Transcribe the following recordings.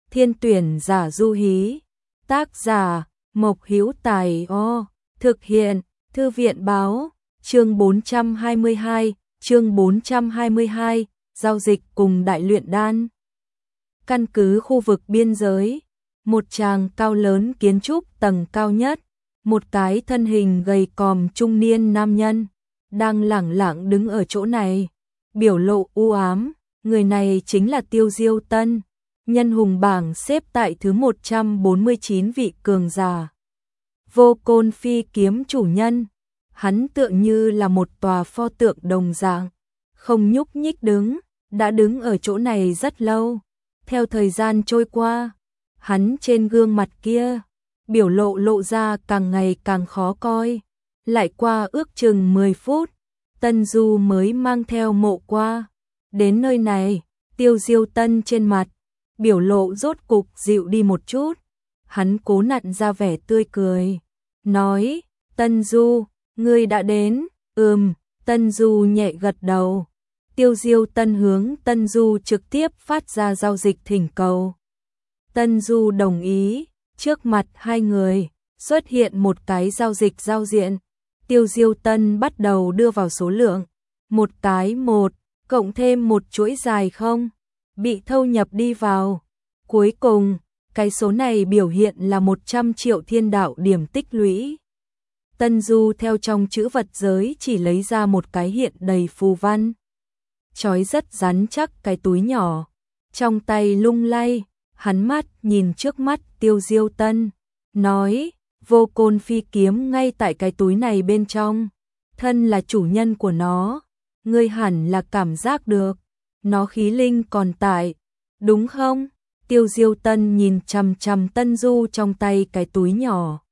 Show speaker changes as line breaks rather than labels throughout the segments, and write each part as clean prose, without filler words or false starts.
Thiên tuyển giả du hí. Tác giả Mộc Hữu Tài. Thực hiện Thư viện báo. Chương 422, giao dịch cùng đại luyện đan. Căn cứ khu vực biên giới, một tràng cao lớn kiến trúc tầng cao nhất, một cái thân hình gầy còm trung niên nam nhân đang lẳng lặng đứng ở chỗ này, biểu lộ u ám. Người này chính là Tiêu Diêu Tân, nhân hùng bảng xếp tại thứ 149 vị cường giả. Vô Côn Phi kiếm chủ nhân, hắn tựa như là một tòa pho tượng đồng dạng, không nhúc nhích đã đứng ở chỗ này rất lâu. Theo thời gian trôi qua, hắn trên gương mặt kia, biểu lộ ra càng ngày càng khó coi. Lại qua ước chừng 10 phút, Tân Du mới mang theo Mộ Qua đến nơi này. Tiêu Diêu Tân trên mặt, biểu lộ rốt cục dịu đi một chút. Hắn cố nặn ra vẻ tươi cười, nói: Tân Du, ngươi đã đến. Tân Du nhẹ gật đầu. Tiêu Diêu Tân hướng Tân Du trực tiếp phát ra giao dịch thỉnh cầu. Tân Du đồng ý. Trước mặt hai người xuất hiện một cái giao dịch giao diện. Tiêu Diêu Tân bắt đầu đưa vào số lượng. Một cái 1, cộng thêm một chuỗi dài không, bị thâu nhập đi vào. Cuối cùng, cái số này biểu hiện là 100 triệu thiên đạo điểm tích lũy. Tân Du theo trong chữ vật giới chỉ lấy ra một cái hiện đầy phù văn, chói rất rắn chắc cái túi nhỏ, trong tay lung lay. Hắn mắt nhìn trước mắt Tiêu Diêu Tân, nói: Vô Côn Phi kiếm ngay tại cái túi này bên trong, thân là chủ nhân của nó, ngươi hẳn là cảm giác được, nó khí linh còn tại, đúng không? Tiêu Diêu Tân nhìn chằm chằm Tân Du trong tay cái túi nhỏ,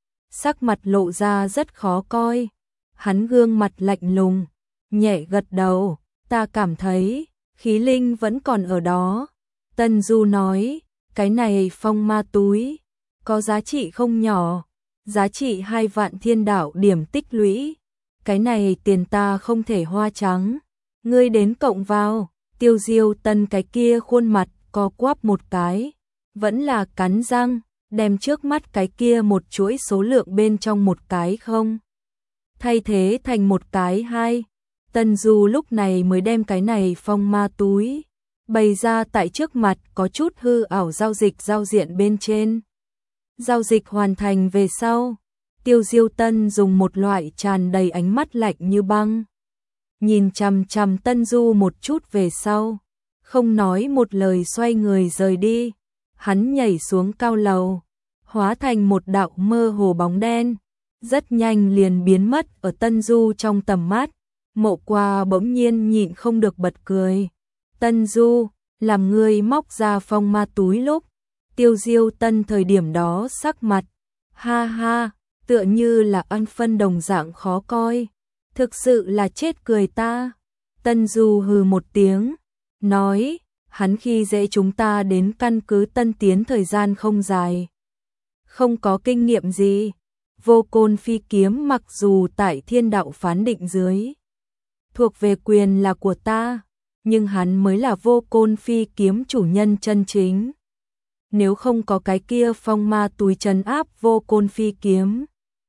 sắc mặt lộ ra rất khó coi. Hắn gương mặt lạnh lùng, nhẹ gật đầu, ta cảm thấy khí linh vẫn còn ở đó. Tân Du nói: cái này phong ma túi có giá trị không nhỏ, giá trị 2 vạn thiên đạo điểm tích lũy. Cái này tiền ta không thể hoa trắng, ngươi đến cộng vào. Tiêu Diêu Tân cái kia khuôn mặt co quắp một cái, vẫn là cắn răng, đem trước mắt cái kia một chuỗi số lượng bên trong một cái không, thay thế thành một cái 2. Tân Du lúc này mới đem cái này phong ma túi bày ra tại trước mặt, có chút hư ảo giao dịch giao diện bên trên. Giao dịch hoàn thành về sau, Tiêu Diêu Tân dùng một loại tràn đầy ánh mắt lạnh như băng, nhìn chằm chằm Tân Du một chút về sau, không nói một lời xoay người rời đi. Hắn nhảy xuống cao lầu, hóa thành một đạo mơ hồ bóng đen, rất nhanh liền biến mất ở Tân Du trong tầm mắt. Mộ Qua bỗng nhiên nhịn không được bật cười. Tân Du, làm ngươi móc ra phong ma túi lúc, Tiêu Diêu Tân thời điểm đó sắc mặt, ha ha, tựa như là ăn phân đồng dạng khó coi. Thực sự là chết cười ta. Tân Du hừ một tiếng, nói: hắn khi dễ chúng ta đến căn cứ Tân Tiến thời gian không dài, không có kinh nghiệm gì. Vô Côn Phi kiếm mặc dù tại thiên đạo phán định dưới, thuộc về quyền là của ta, nhưng hắn mới là Vô Côn Phi kiếm chủ nhân chân chính. Nếu không có cái kia phong ma túi trấn áp Vô Côn Phi kiếm,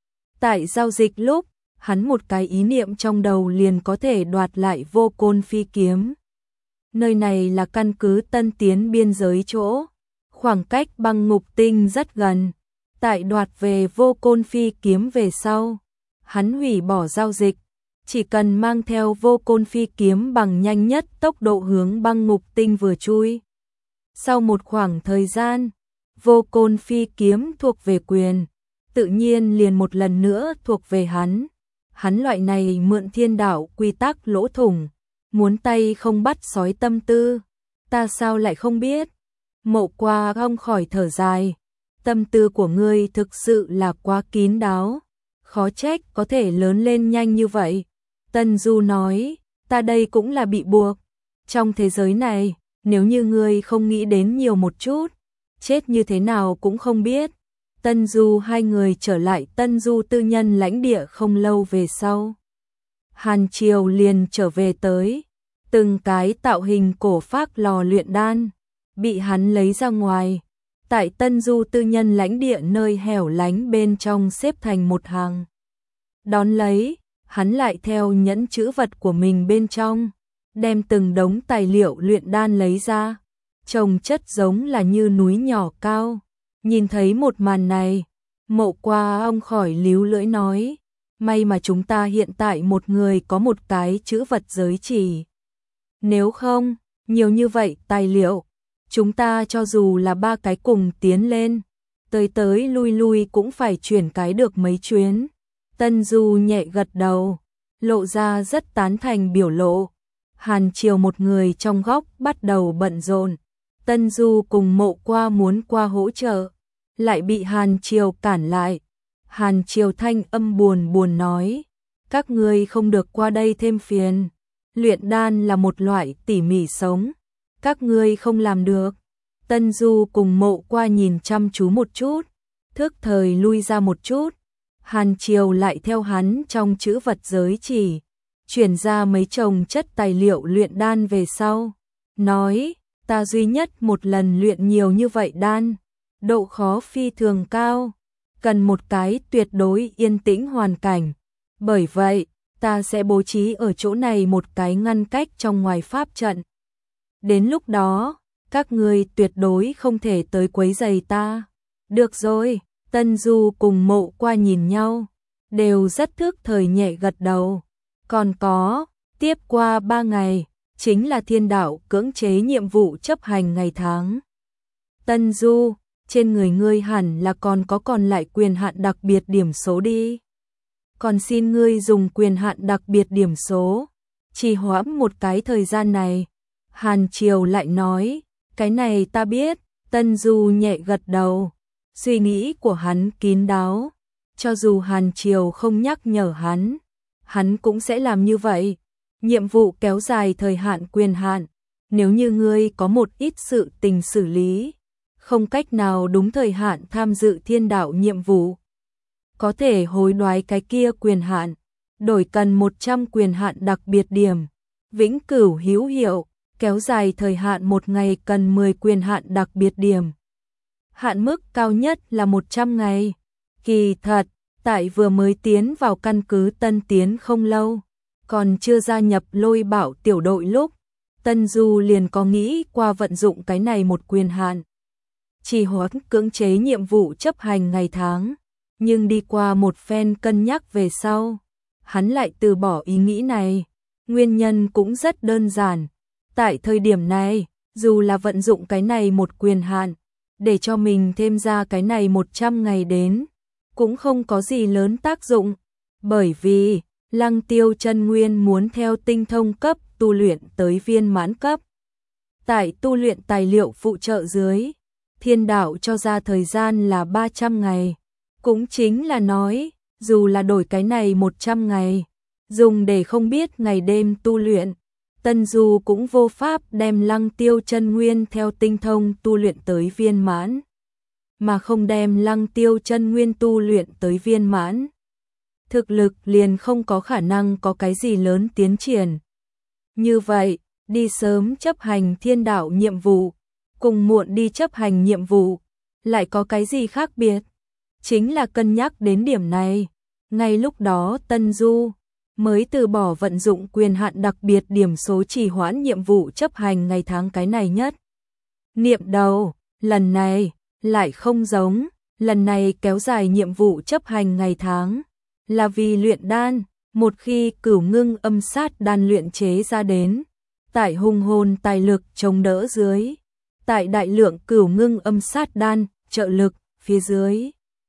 tại giao dịch lúc, hắn một cái ý niệm trong đầu liền có thể đoạt lại Vô Côn Phi kiếm. Nơi này là căn cứ Tân Tiến biên giới chỗ, khoảng cách băng ngục tinh rất gần. Tại đoạt về Vô Côn Phi kiếm về sau, hắn hủy bỏ giao dịch, chỉ cần mang theo Vô Côn Phi kiếm bằng nhanh nhất tốc độ hướng băng ngục tinh vừa chui. Sau một khoảng thời gian, Vô Côn Phi kiếm thuộc về quyền, tự nhiên liền một lần nữa thuộc về hắn. Hắn loại này mượn thiên đạo quy tắc lỗ thủng, muốn tay không bắt sói tâm tư, ta sao lại không biết. Mộ Qua không khỏi thở dài, tâm tư của ngươi thực sự là quá kín đáo, khó trách có thể lớn lên nhanh như vậy. Tân Du nói: ta đây cũng là bị buộc. Trong thế giới này, nếu như ngươi không nghĩ đến nhiều một chút, chết như thế nào cũng không biết. Tân Du hai người trở lại Tân Du tư nhân lãnh địa không lâu về sau, Hàn Triều liền trở về tới, từng cái tạo hình cổ phác lò luyện đan, bị hắn lấy ra ngoài. Tại Tân Du tư nhân lãnh địa nơi hẻo lánh bên trong xếp thành một hàng. Đón lấy, hắn lại theo nhẫn trữ vật của mình bên trong, đem từng đống tài liệu luyện đan lấy ra, trông chất giống là như núi nhỏ cao. Nhìn thấy một màn này, Mộ Qua ông khỏi líu lưỡi nói, may mà chúng ta hiện tại một người có một cái trữ vật giới chỉ. Nếu không, nhiều như vậy tài liệu, chúng ta cho dù là 3 cái cùng tiến lên, tới tới lui lui cũng phải chuyển cái được mấy chuyến. Tân Du nhẹ gật đầu, lộ ra rất tán thành biểu lộ. Hàn Triều một người trong góc bắt đầu bận rộn. Tân Du cùng Mộ Qua muốn qua hỗ trợ, lại bị Hàn Triều cản lại. Hàn Triều thanh âm buồn nói, các ngươi không được qua đây thêm phiền. Luyện đan là một loại tỉ mỉ sống, các ngươi không làm được. Tân Du cùng Mộ Qua nhìn chăm chú một chút, thức thời lui ra một chút. Hàn Triều lại theo hắn trong trữ vật giới chỉ, chuyển ra mấy chồng chất tài liệu luyện đan về sau. Nói, ta duy nhất một lần luyện nhiều như vậy đan, độ khó phi thường cao, cần một cái tuyệt đối yên tĩnh hoàn cảnh. Bởi vậy, ta sẽ bố trí ở chỗ này một cái ngăn cách trong ngoài pháp trận. Đến lúc đó, các ngươi tuyệt đối không thể tới quấy rầy ta. Được rồi, Tân Du cùng Mộ Qua nhìn nhau, đều rất thức thời nhẹ gật đầu. Còn có, tiếp qua 3 ngày, chính là thiên đạo cưỡng chế nhiệm vụ chấp hành ngày tháng. Tân Du, trên người ngươi hẳn là còn lại quyền hạn đặc biệt điểm số đi. Còn xin ngươi dùng quyền hạn đặc biệt điểm số, trì hoãn một cái thời gian này. Hàn Triều lại nói, cái này ta biết. Tân Du nhẹ gật đầu, suy nghĩ của hắn kín đáo. Cho dù Hàn Triều không nhắc nhở hắn cũng sẽ làm như vậy. Nhiệm vụ kéo dài thời hạn quyền hạn, nếu như ngươi có một ít sự tình xử lý, không cách nào đúng thời hạn tham dự thiên đạo nhiệm vụ, có thể hối đoái cái kia quyền hạn, đổi cần 100 quyền hạn đặc biệt điểm, vĩnh cửu hữu hiệu, kéo dài thời hạn 1 ngày cần 10 quyền hạn đặc biệt điểm. Hạn mức cao nhất là 100 ngày. Kỳ thật, tại vừa mới tiến vào căn cứ Tân Tiến không lâu, còn chưa gia nhập Lôi Bảo tiểu đội lúc, Tân Du liền có nghĩ qua vận dụng cái này một quyền hạn, trì hoãn cưỡng chế nhiệm vụ chấp hành ngày tháng, nhưng đi qua một phen cân nhắc về sau, hắn lại từ bỏ ý nghĩ này. Nguyên nhân cũng rất đơn giản, tại thời điểm này, dù là vận dụng cái này một quyền hạn, để cho mình thêm ra cái này 100 ngày đến, cũng không có gì lớn tác dụng, bởi vì Lăng Tiêu chân nguyên muốn theo tinh thông cấp tu luyện tới viên mãn cấp. Tại tu luyện tài liệu phụ trợ dưới, thiên đạo cho ra thời gian là 300 ngày, cũng chính là nói, dù là đổi cái này 100 ngày, dùng để không biết ngày đêm tu luyện, Tân Du cũng vô pháp đem Lăng Tiêu chân nguyên theo tinh thông tu luyện tới viên mãn, mà không đem Lăng Tiêu chân nguyên tu luyện tới viên mãn, thực lực liền không có khả năng có cái gì lớn tiến triển. Như vậy, đi sớm chấp hành thiên đạo nhiệm vụ, cùng muộn đi chấp hành nhiệm vụ, lại có cái gì khác biệt? Chính là cân nhắc đến điểm này, ngay lúc đó Tân Du mới từ bỏ vận dụng quyền hạn đặc biệt điểm số trì hoãn nhiệm vụ chấp hành ngày tháng cái này nhất. Niệm đầu, lần này lại không giống, lần này kéo dài nhiệm vụ chấp hành ngày tháng, là vì luyện đan, một khi Cửu Ngưng Âm Sát đan luyện chế ra đến, tại hùng hồn tài lực chống đỡ dưới, tại đại lượng Cửu Ngưng Âm Sát đan trợ lực phía dưới,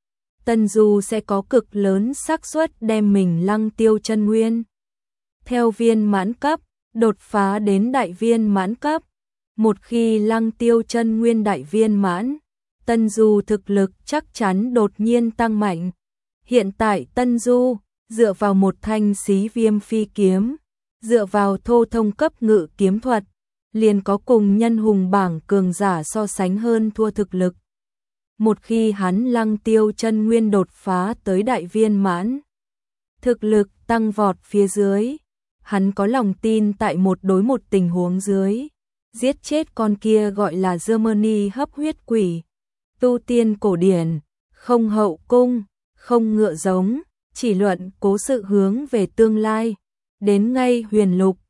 Tân Du sẽ có cực lớn xác suất đem mình Lăng Tiêu chân nguyên theo viên mãn cấp đột phá đến đại viên mãn cấp. Một khi Lăng Tiêu chân nguyên đại viên mãn, Tân Du thực lực chắc chắn đột nhiên tăng mạnh. Hiện tại Tân Du dựa vào một thanh Xí Viêm phi kiếm, dựa vào thô thông cấp ngự kiếm thuật, liền có cùng nhân hùng bảng cường giả so sánh hơn thua thực lực. Một khi hắn Lăng Tiêu chân nguyên đột phá tới đại viên mãn, thực lực tăng vọt phía dưới, hắn có lòng tin tại một đối một tình huống dưới, giết chết con kia gọi là Germany hấp huyết quỷ. Tu tiên cổ điển, không hậu cung, không ngựa giống, chỉ luận cố sự hướng về tương lai. Đến ngay huyền lục,